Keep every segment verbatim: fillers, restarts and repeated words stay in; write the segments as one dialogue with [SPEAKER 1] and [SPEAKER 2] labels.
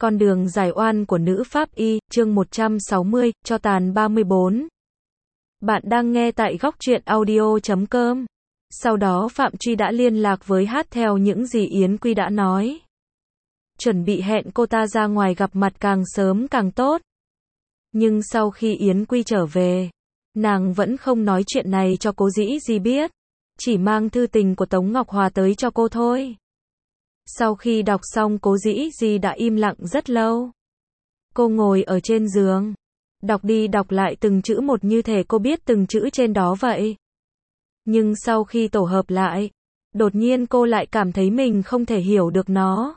[SPEAKER 1] Con đường giải oan của nữ pháp y, chương một trăm sáu mươi, cho tàn ba mươi bốn. Bạn đang nghe tại góc truyện audio chấm com. Sau đó Phạm Truy đã liên lạc với Hát theo những gì Yến Quy đã nói. Chuẩn bị hẹn cô ta ra ngoài gặp mặt càng sớm càng tốt. Nhưng sau khi Yến Quy trở về, nàng vẫn không nói chuyện này cho Cố Dĩ Di biết. Chỉ mang thư tình của Tống Ngọc Hòa tới cho cô thôi. Sau khi đọc xong Cố Dĩ Di đã im lặng rất lâu. Cô ngồi ở trên giường, đọc đi đọc lại từng chữ một như thể cô biết từng chữ trên đó vậy. Nhưng sau khi tổ hợp lại, đột nhiên cô lại cảm thấy mình không thể hiểu được nó.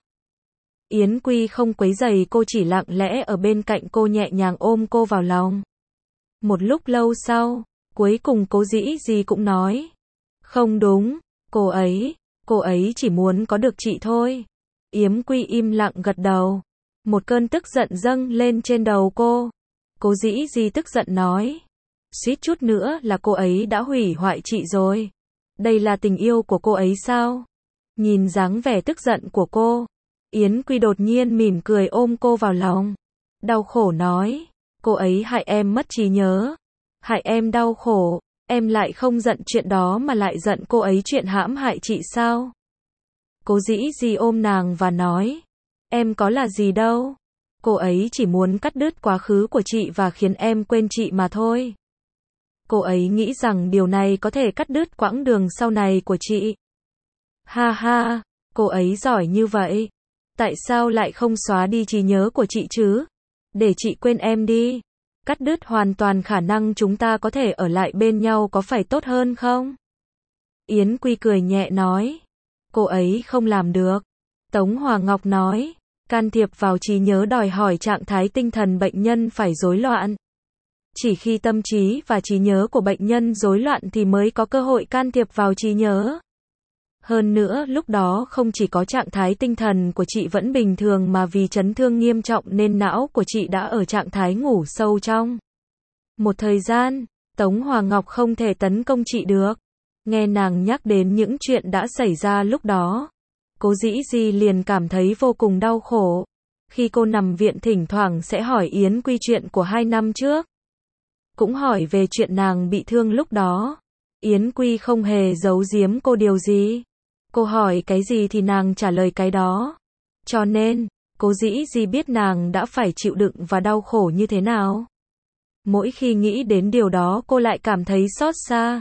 [SPEAKER 1] Yến Quy không quấy rầy cô, chỉ lặng lẽ ở bên cạnh cô nhẹ nhàng ôm cô vào lòng. Một lúc lâu sau, cuối cùng Cố Dĩ Di cũng nói. Không đúng, cô ấy, cô ấy chỉ muốn có được chị thôi. Yến Quy im lặng gật đầu. Một cơn tức giận dâng lên trên đầu cô. Cố Dĩ Di tức giận nói. Suýt chút nữa là cô ấy đã hủy hoại chị rồi. Đây là tình yêu của cô ấy sao? Nhìn dáng vẻ tức giận của cô, Yến Quy đột nhiên mỉm cười ôm cô vào lòng. Đau khổ nói. Cô ấy hại em mất trí nhớ. Hại em đau khổ. Em lại không giận chuyện đó mà lại giận cô ấy chuyện hãm hại chị sao? Cố Dĩ Di ôm nàng và nói. Em có là gì đâu. Cô ấy chỉ muốn cắt đứt quá khứ của chị và khiến em quên chị mà thôi. Cô ấy nghĩ rằng điều này có thể cắt đứt quãng đường sau này của chị. Ha ha, cô ấy giỏi như vậy. Tại sao lại không xóa đi trí nhớ của chị chứ? Để chị quên em đi. Cắt đứt hoàn toàn khả năng chúng ta có thể ở lại bên nhau có phải tốt hơn không? Yến Quy cười nhẹ nói. Cô ấy không làm được. Tống Hòa Ngọc nói. Can thiệp vào trí nhớ đòi hỏi trạng thái tinh thần bệnh nhân phải rối loạn. Chỉ khi tâm trí và trí nhớ của bệnh nhân rối loạn thì mới có cơ hội can thiệp vào trí nhớ. Hơn nữa, lúc đó không chỉ có trạng thái tinh thần của chị vẫn bình thường mà vì chấn thương nghiêm trọng nên não của chị đã ở trạng thái ngủ sâu trong một thời gian. Tống Hòa Ngọc không thể tấn công chị được. Nghe nàng nhắc đến những chuyện đã xảy ra lúc đó, Cố Dĩ Di liền cảm thấy vô cùng đau khổ. Khi cô nằm viện thỉnh thoảng sẽ hỏi Yến Quy chuyện của hai năm trước. Cũng hỏi về chuyện nàng bị thương lúc đó. Yến Quy không hề giấu giếm cô điều gì. Cô hỏi cái gì thì nàng trả lời cái đó. Cho nên, Cố Dĩ Di biết nàng đã phải chịu đựng và đau khổ như thế nào. Mỗi khi nghĩ đến điều đó cô lại cảm thấy xót xa.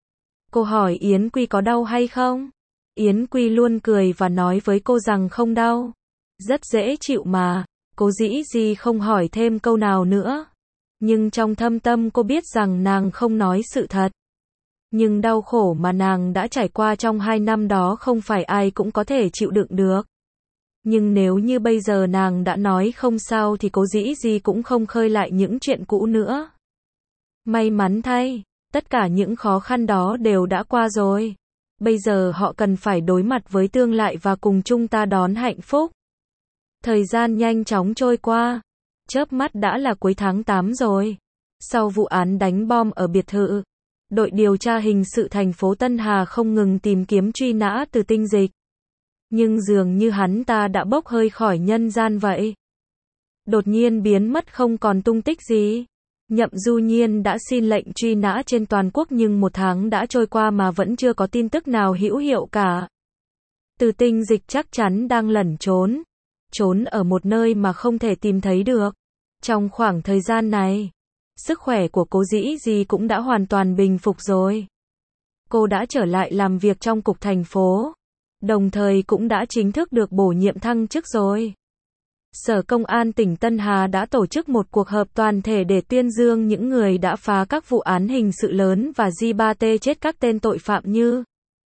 [SPEAKER 1] Cô hỏi Yến Quy có đau hay không? Yến Quy luôn cười và nói với cô rằng không đau. Rất dễ chịu mà. Cố Dĩ Di không hỏi thêm câu nào nữa. Nhưng trong thâm tâm cô biết rằng nàng không nói sự thật. Nhưng đau khổ mà nàng đã trải qua trong hai năm đó không phải ai cũng có thể chịu đựng được. Nhưng nếu như bây giờ nàng đã nói không sao thì Cố Dĩ Di cũng không khơi lại những chuyện cũ nữa. May mắn thay, tất cả những khó khăn đó đều đã qua rồi. Bây giờ họ cần phải đối mặt với tương lai và cùng chung ta đón hạnh phúc. Thời gian nhanh chóng trôi qua. Chớp mắt đã là cuối tháng tám rồi. Sau vụ án đánh bom ở biệt thự, đội điều tra hình sự thành phố Tân Hà không ngừng tìm kiếm truy nã Từ Tinh Dịch. Nhưng dường như hắn ta đã bốc hơi khỏi nhân gian vậy. Đột nhiên biến mất không còn tung tích gì. Nhậm Du Nhiên đã xin lệnh truy nã trên toàn quốc nhưng một tháng đã trôi qua mà vẫn chưa có tin tức nào hữu hiệu cả. Từ Tinh Dịch chắc chắn đang lẩn trốn. Trốn ở một nơi mà không thể tìm thấy được. Trong khoảng thời gian này, sức khỏe của Cố Dĩ Di cũng đã hoàn toàn bình phục rồi. Cô đã trở lại làm việc trong cục thành phố. Đồng thời cũng đã chính thức được bổ nhiệm thăng chức rồi. Sở Công an tỉnh Tân Hà đã tổ chức một cuộc họp toàn thể để tuyên dương những người đã phá các vụ án hình sự lớn và giê ba tê chết các tên tội phạm như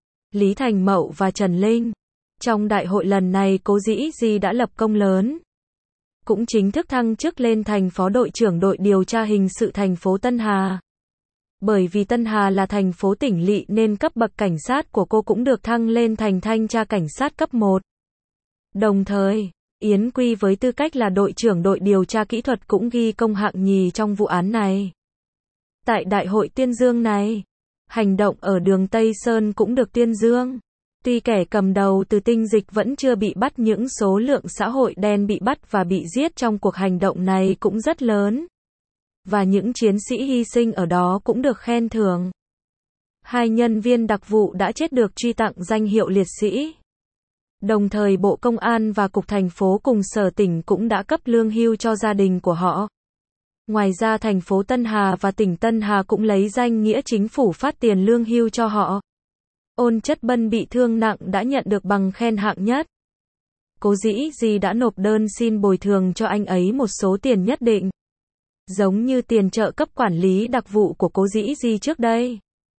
[SPEAKER 1] Lý Thành Mậu và Trần Linh. Trong đại hội lần này Cố Dĩ Di đã lập công lớn. Cũng chính thức thăng chức lên thành phó đội trưởng đội điều tra hình sự thành phố Tân Hà. Bởi vì Tân Hà là thành phố tỉnh lỵ nên cấp bậc cảnh sát của cô cũng được thăng lên thành thanh tra cảnh sát cấp một. Đồng thời, Yến Quy với tư cách là đội trưởng đội điều tra kỹ thuật cũng ghi công hạng nhì trong vụ án này. Tại đại hội tuyên dương này, hành động ở đường Tây Sơn cũng được tuyên dương. Tuy kẻ cầm đầu Từ Tinh Dịch vẫn chưa bị bắt, những số lượng xã hội đen bị bắt và bị giết trong cuộc hành động này cũng rất lớn. Và những chiến sĩ hy sinh ở đó cũng được khen thưởng. Hai nhân viên đặc vụ đã chết được truy tặng danh hiệu liệt sĩ. Đồng thời Bộ Công an và Cục Thành phố cùng Sở Tỉnh cũng đã cấp lương hưu cho gia đình của họ. Ngoài ra thành phố Tân Hà và tỉnh Tân Hà cũng lấy danh nghĩa chính phủ phát tiền lương hưu cho họ. Ôn Chất Bân bị thương nặng đã nhận được bằng khen hạng nhất. Cố Dĩ Di đã nộp đơn xin bồi thường cho anh ấy một số tiền nhất định. Giống như tiền trợ cấp quản lý đặc vụ của Cố Dĩ Di trước đây.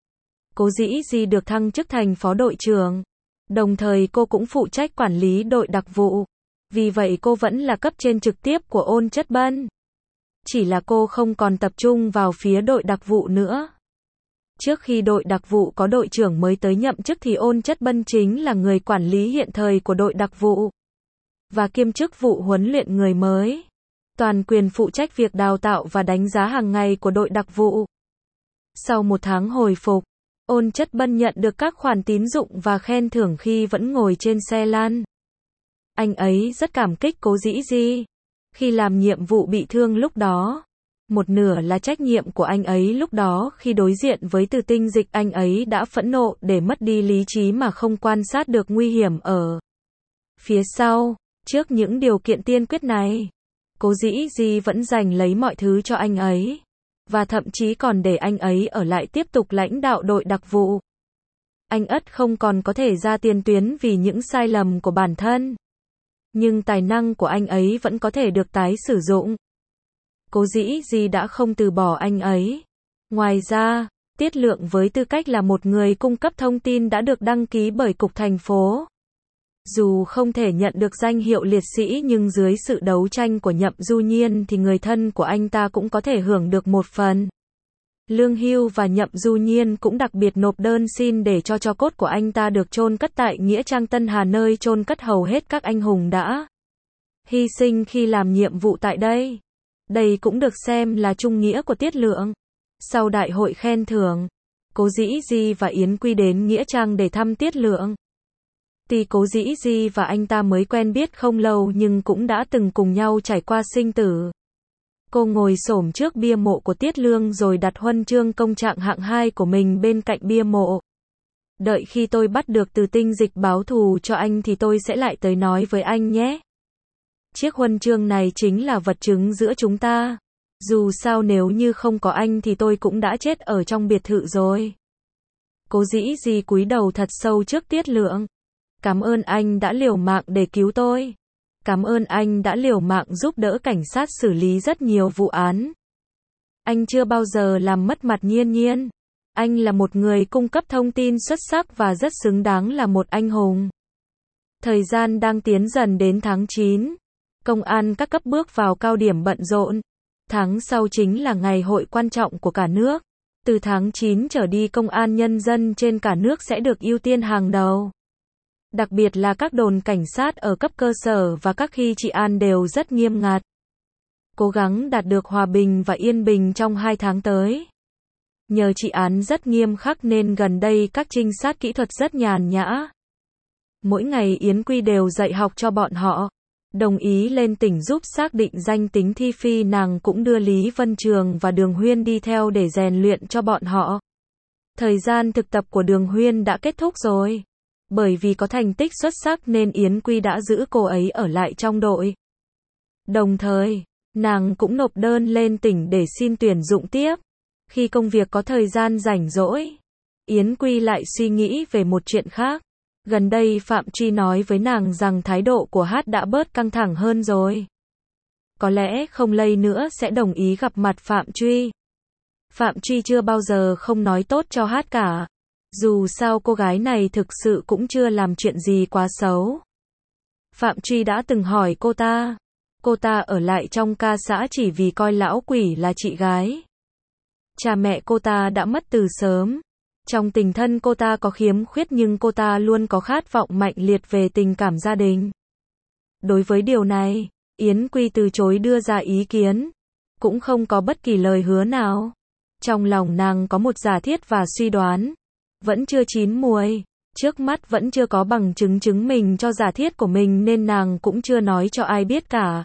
[SPEAKER 1] Cố Dĩ Di được thăng chức thành phó đội trưởng. Đồng thời cô cũng phụ trách quản lý đội đặc vụ. Vì vậy cô vẫn là cấp trên trực tiếp của Ôn Chất Bân. Chỉ là cô không còn tập trung vào phía đội đặc vụ nữa. Trước khi đội đặc vụ có đội trưởng mới tới nhậm chức thì Ôn Chất Bân chính là người quản lý hiện thời của đội đặc vụ. Và kiêm chức vụ huấn luyện người mới. Toàn quyền phụ trách việc đào tạo và đánh giá hàng ngày của đội đặc vụ. Sau một tháng hồi phục, Ôn Chất Bân nhận được các khoản tín dụng và khen thưởng khi vẫn ngồi trên xe lăn. Anh ấy rất cảm kích Cố Dĩ Di. Khi làm nhiệm vụ bị thương lúc đó, một nửa là trách nhiệm của anh ấy lúc đó khi đối diện với Từ Tinh Dịch, anh ấy đã phẫn nộ để mất đi lý trí mà không quan sát được nguy hiểm ở phía sau. Trước những điều kiện tiên quyết này, Cố Dĩ Di vẫn dành lấy mọi thứ cho anh ấy. Và thậm chí còn để anh ấy ở lại tiếp tục lãnh đạo đội đặc vụ. Anh ất không còn có thể ra tiền tuyến vì những sai lầm của bản thân. Nhưng tài năng của anh ấy vẫn có thể được tái sử dụng. Cố Dĩ Di đã không từ bỏ anh ấy. Ngoài ra, Tiết Lượng với tư cách là một người cung cấp thông tin đã được đăng ký bởi Cục Thành phố. Dù không thể nhận được danh hiệu liệt sĩ nhưng dưới sự đấu tranh của Nhậm Du Nhiên thì người thân của anh ta cũng có thể hưởng được một phần lương hưu, và Nhậm Du Nhiên cũng đặc biệt nộp đơn xin để cho tro cốt của anh ta được chôn cất tại Nghĩa trang Tân Hà, nơi chôn cất hầu hết các anh hùng đã hy sinh khi làm nhiệm vụ tại đây. Đây cũng được xem là trung nghĩa của Tiết Lượng. Sau đại hội khen thưởng, Cố Dĩ Di và Yến Quy đến Nghĩa trang để thăm Tiết Lượng. Tuy Cố Dĩ Di và anh ta mới quen biết không lâu nhưng cũng đã từng cùng nhau trải qua sinh tử. Cô ngồi xổm trước bia mộ của Tiết Lương rồi đặt huân chương công trạng hạng hai của mình bên cạnh bia mộ. Đợi khi tôi bắt được Từ Tinh Dịch báo thù cho anh thì tôi sẽ lại tới nói với anh nhé. Chiếc huân chương này chính là vật chứng giữa chúng ta. Dù sao nếu như không có anh thì tôi cũng đã chết ở trong biệt thự rồi. Cố Dĩ Di cúi đầu thật sâu trước Tiết Lượng. Cảm ơn anh đã liều mạng để cứu tôi. Cảm ơn anh đã liều mạng giúp đỡ cảnh sát xử lý rất nhiều vụ án. Anh chưa bao giờ làm mất mặt Nhiên Nhiên. Anh là một người cung cấp thông tin xuất sắc và rất xứng đáng là một anh hùng. Thời gian đang tiến dần đến tháng chín. Công an các cấp bước vào cao điểm bận rộn. Tháng sau chính là ngày hội quan trọng của cả nước. Từ tháng chín trở đi công an nhân dân trên cả nước sẽ được ưu tiên hàng đầu. Đặc biệt là các đồn cảnh sát ở cấp cơ sở và các khi trị an đều rất nghiêm ngặt. Cố gắng đạt được hòa bình và yên bình trong hai tháng tới. Nhờ trị án rất nghiêm khắc nên gần đây các trinh sát kỹ thuật rất nhàn nhã. Mỗi ngày Yến Quy đều dạy học cho bọn họ. Đồng ý lên tỉnh giúp xác định danh tính thi phi, nàng cũng đưa Lý Vân Trường và Đường Huyên đi theo để rèn luyện cho bọn họ. Thời gian thực tập của Đường Huyên đã kết thúc rồi. Bởi vì có thành tích xuất sắc nên Yến Quy đã giữ cô ấy ở lại trong đội. Đồng thời, nàng cũng nộp đơn lên tỉnh để xin tuyển dụng tiếp. Khi công việc có thời gian rảnh rỗi, Yến Quy lại suy nghĩ về một chuyện khác. Gần đây Phạm Truy nói với nàng rằng thái độ của Hát đã bớt căng thẳng hơn rồi. Có lẽ không lâu nữa sẽ đồng ý gặp mặt Phạm Truy. Phạm Truy chưa bao giờ không nói tốt cho Hát cả. Dù sao cô gái này thực sự cũng chưa làm chuyện gì quá xấu. Phạm Truy đã từng hỏi cô ta. Cô ta ở lại trong ca xã chỉ vì coi lão quỷ là chị gái. Cha mẹ cô ta đã mất từ sớm. Trong tình thân cô ta có khiếm khuyết nhưng cô ta luôn có khát vọng mạnh liệt về tình cảm gia đình. Đối với điều này, Yến Quy từ chối đưa ra ý kiến. Cũng không có bất kỳ lời hứa nào. Trong lòng nàng có một giả thiết và suy đoán. Vẫn chưa chín muồi. Trước mắt vẫn chưa có bằng chứng chứng minh cho giả thiết của mình nên nàng cũng chưa nói cho ai biết cả.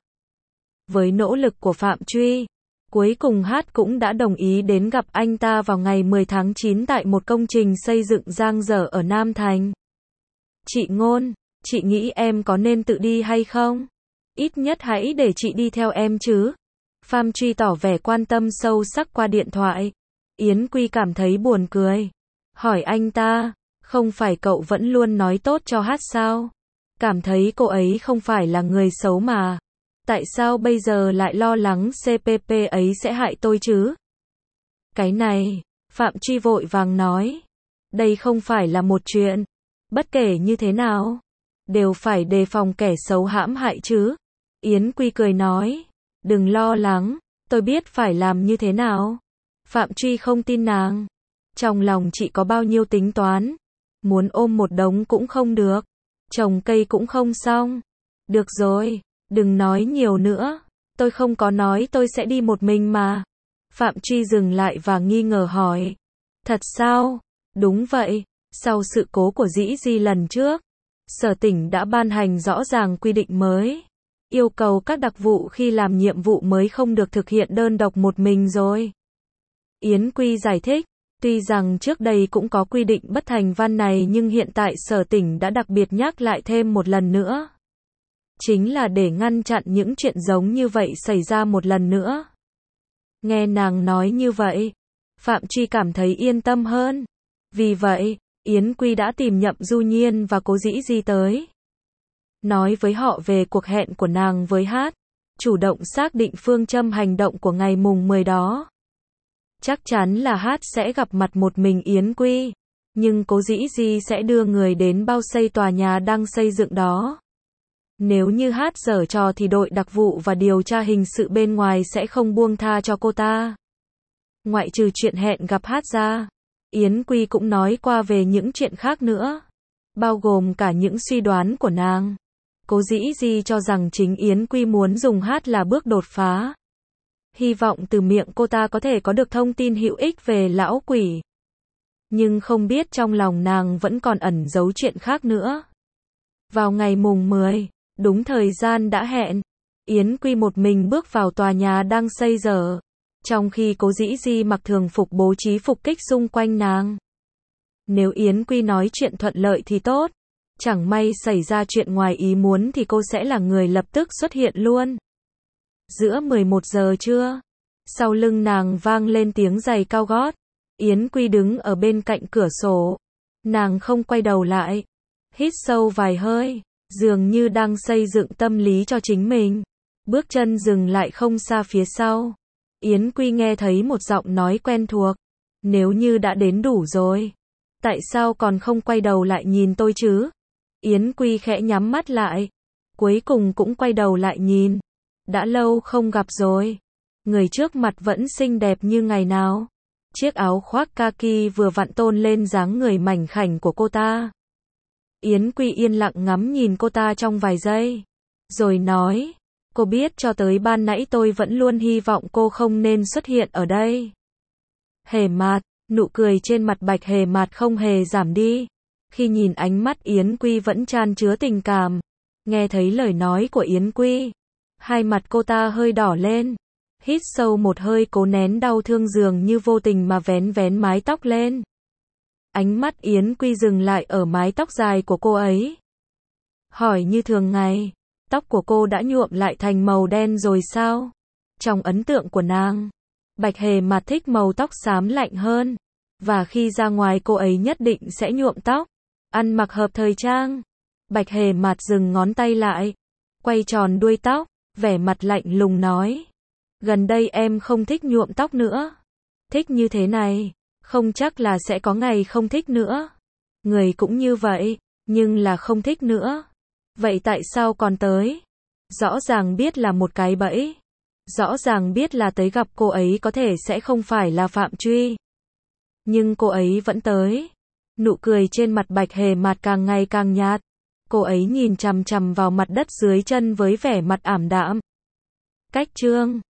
[SPEAKER 1] Với nỗ lực của Phạm Truy, cuối cùng Hát cũng đã đồng ý đến gặp anh ta vào ngày mười tháng chín tại một công trình xây dựng dang dở ở Nam Thành. Chị Ngôn, chị nghĩ em có nên tự đi hay không? Ít nhất hãy để chị đi theo em chứ. Phạm Truy tỏ vẻ quan tâm sâu sắc qua điện thoại. Yến Quy cảm thấy buồn cười. Hỏi anh ta, không phải cậu vẫn luôn nói tốt cho Hát sao? Cảm thấy cô ấy không phải là người xấu mà. Tại sao bây giờ lại lo lắng xê pê pê ấy sẽ hại tôi chứ? Cái này, Phạm Truy vội vàng nói. Đây không phải là một chuyện. Bất kể như thế nào, đều phải đề phòng kẻ xấu hãm hại chứ. Yến Quy cười nói. Đừng lo lắng, tôi biết phải làm như thế nào. Phạm Truy không tin nàng. Trong lòng chị có bao nhiêu tính toán. Muốn ôm một đống cũng không được. Trồng cây cũng không xong. Được rồi, đừng nói nhiều nữa. Tôi không có nói tôi sẽ đi một mình mà. Phạm Truy dừng lại và nghi ngờ hỏi. Thật sao? Đúng vậy. Sau sự cố của Dĩ Di lần trước, Sở Tỉnh đã ban hành rõ ràng quy định mới. Yêu cầu các đặc vụ khi làm nhiệm vụ mới không được thực hiện đơn độc một mình rồi. Yến Quy giải thích. Tuy rằng trước đây cũng có quy định bất thành văn này nhưng hiện tại Sở Tỉnh đã đặc biệt nhắc lại thêm một lần nữa. Chính là để ngăn chặn những chuyện giống như vậy xảy ra một lần nữa. Nghe nàng nói như vậy, Phạm Truy cảm thấy yên tâm hơn. Vì vậy, Yến Quy đã tìm Nhậm Du Nhiên và Cố Dĩ Di tới. Nói với họ về cuộc hẹn của nàng với Hát. Chủ động xác định phương châm hành động của ngày mùng mười đó. Chắc chắn là Hát sẽ gặp mặt một mình Yến Quy. Nhưng Cố Dĩ Di sẽ đưa người đến bao xây tòa nhà đang xây dựng đó. Nếu như Hát giở trò thì đội đặc vụ và điều tra hình sự bên ngoài sẽ không buông tha cho cô ta. Ngoại trừ chuyện hẹn gặp Hát ra, Yến Quy cũng nói qua về những chuyện khác nữa. Bao gồm cả những suy đoán của nàng. Cố Dĩ Di cho rằng chính Yến Quy muốn dùng Hát là bước đột phá. Hy vọng từ miệng cô ta có thể có được thông tin hữu ích về lão quỷ. Nhưng không biết trong lòng nàng vẫn còn ẩn giấu chuyện khác nữa. Vào ngày mùng mười, đúng thời gian đã hẹn, Yến Quy một mình bước vào tòa nhà đang xây dở. Trong khi Cố Dĩ Di mặc thường phục bố trí phục kích xung quanh nàng. Nếu Yến Quy nói chuyện thuận lợi thì tốt. Chẳng may xảy ra chuyện ngoài ý muốn thì cô sẽ là người lập tức xuất hiện luôn. Giữa mười một giờ trưa, sau lưng nàng vang lên tiếng giày cao gót. Yến Quy đứng ở bên cạnh cửa sổ. Nàng không quay đầu lại. Hít sâu vài hơi, dường như đang xây dựng tâm lý cho chính mình. Bước chân dừng lại không xa phía sau. Yến Quy nghe thấy một giọng nói quen thuộc. Nếu như đã đến đủ rồi, tại sao còn không quay đầu lại nhìn tôi chứ? Yến Quy khẽ nhắm mắt lại. Cuối cùng cũng quay đầu lại nhìn. Đã lâu không gặp rồi. Người trước mặt vẫn xinh đẹp như ngày nào. Chiếc áo khoác kaki vừa vặn tôn lên dáng người mảnh khảnh của cô ta. Yến Quy yên lặng ngắm nhìn cô ta trong vài giây. Rồi nói, cô biết cho tới ban nãy tôi vẫn luôn hy vọng cô không nên xuất hiện ở đây. Hề Mạt, nụ cười trên mặt Bạch Hề Mạt không hề giảm đi. Khi nhìn ánh mắt Yến Quy vẫn chan chứa tình cảm. Nghe thấy lời nói của Yến Quy, hai mặt cô ta hơi đỏ lên. Hít sâu một hơi cố nén đau thương dường như vô tình mà vén vén mái tóc lên. Ánh mắt Yến Quy dừng lại ở mái tóc dài của cô ấy. Hỏi như thường ngày, tóc của cô đã nhuộm lại thành màu đen rồi sao? Trong ấn tượng của nàng, Bạch Hề Mạt thích màu tóc xám lạnh hơn. Và khi ra ngoài cô ấy nhất định sẽ nhuộm tóc, ăn mặc hợp thời trang. Bạch Hề Mạt dừng ngón tay lại, quay tròn đuôi tóc, vẻ mặt lạnh lùng nói. Gần đây em không thích nhuộm tóc nữa. Thích như thế này, không chắc là sẽ có ngày không thích nữa. Người cũng như vậy, nhưng là không thích nữa. Vậy tại sao còn tới? Rõ ràng biết là một cái bẫy. Rõ ràng biết là tới gặp cô ấy có thể sẽ không phải là Phạm Truy. Nhưng cô ấy vẫn tới. Nụ cười trên mặt Bạch Hề Mạt càng ngày càng nhạt. Cô ấy nhìn chằm chằm vào mặt đất dưới chân với vẻ mặt ảm đạm. Cách chương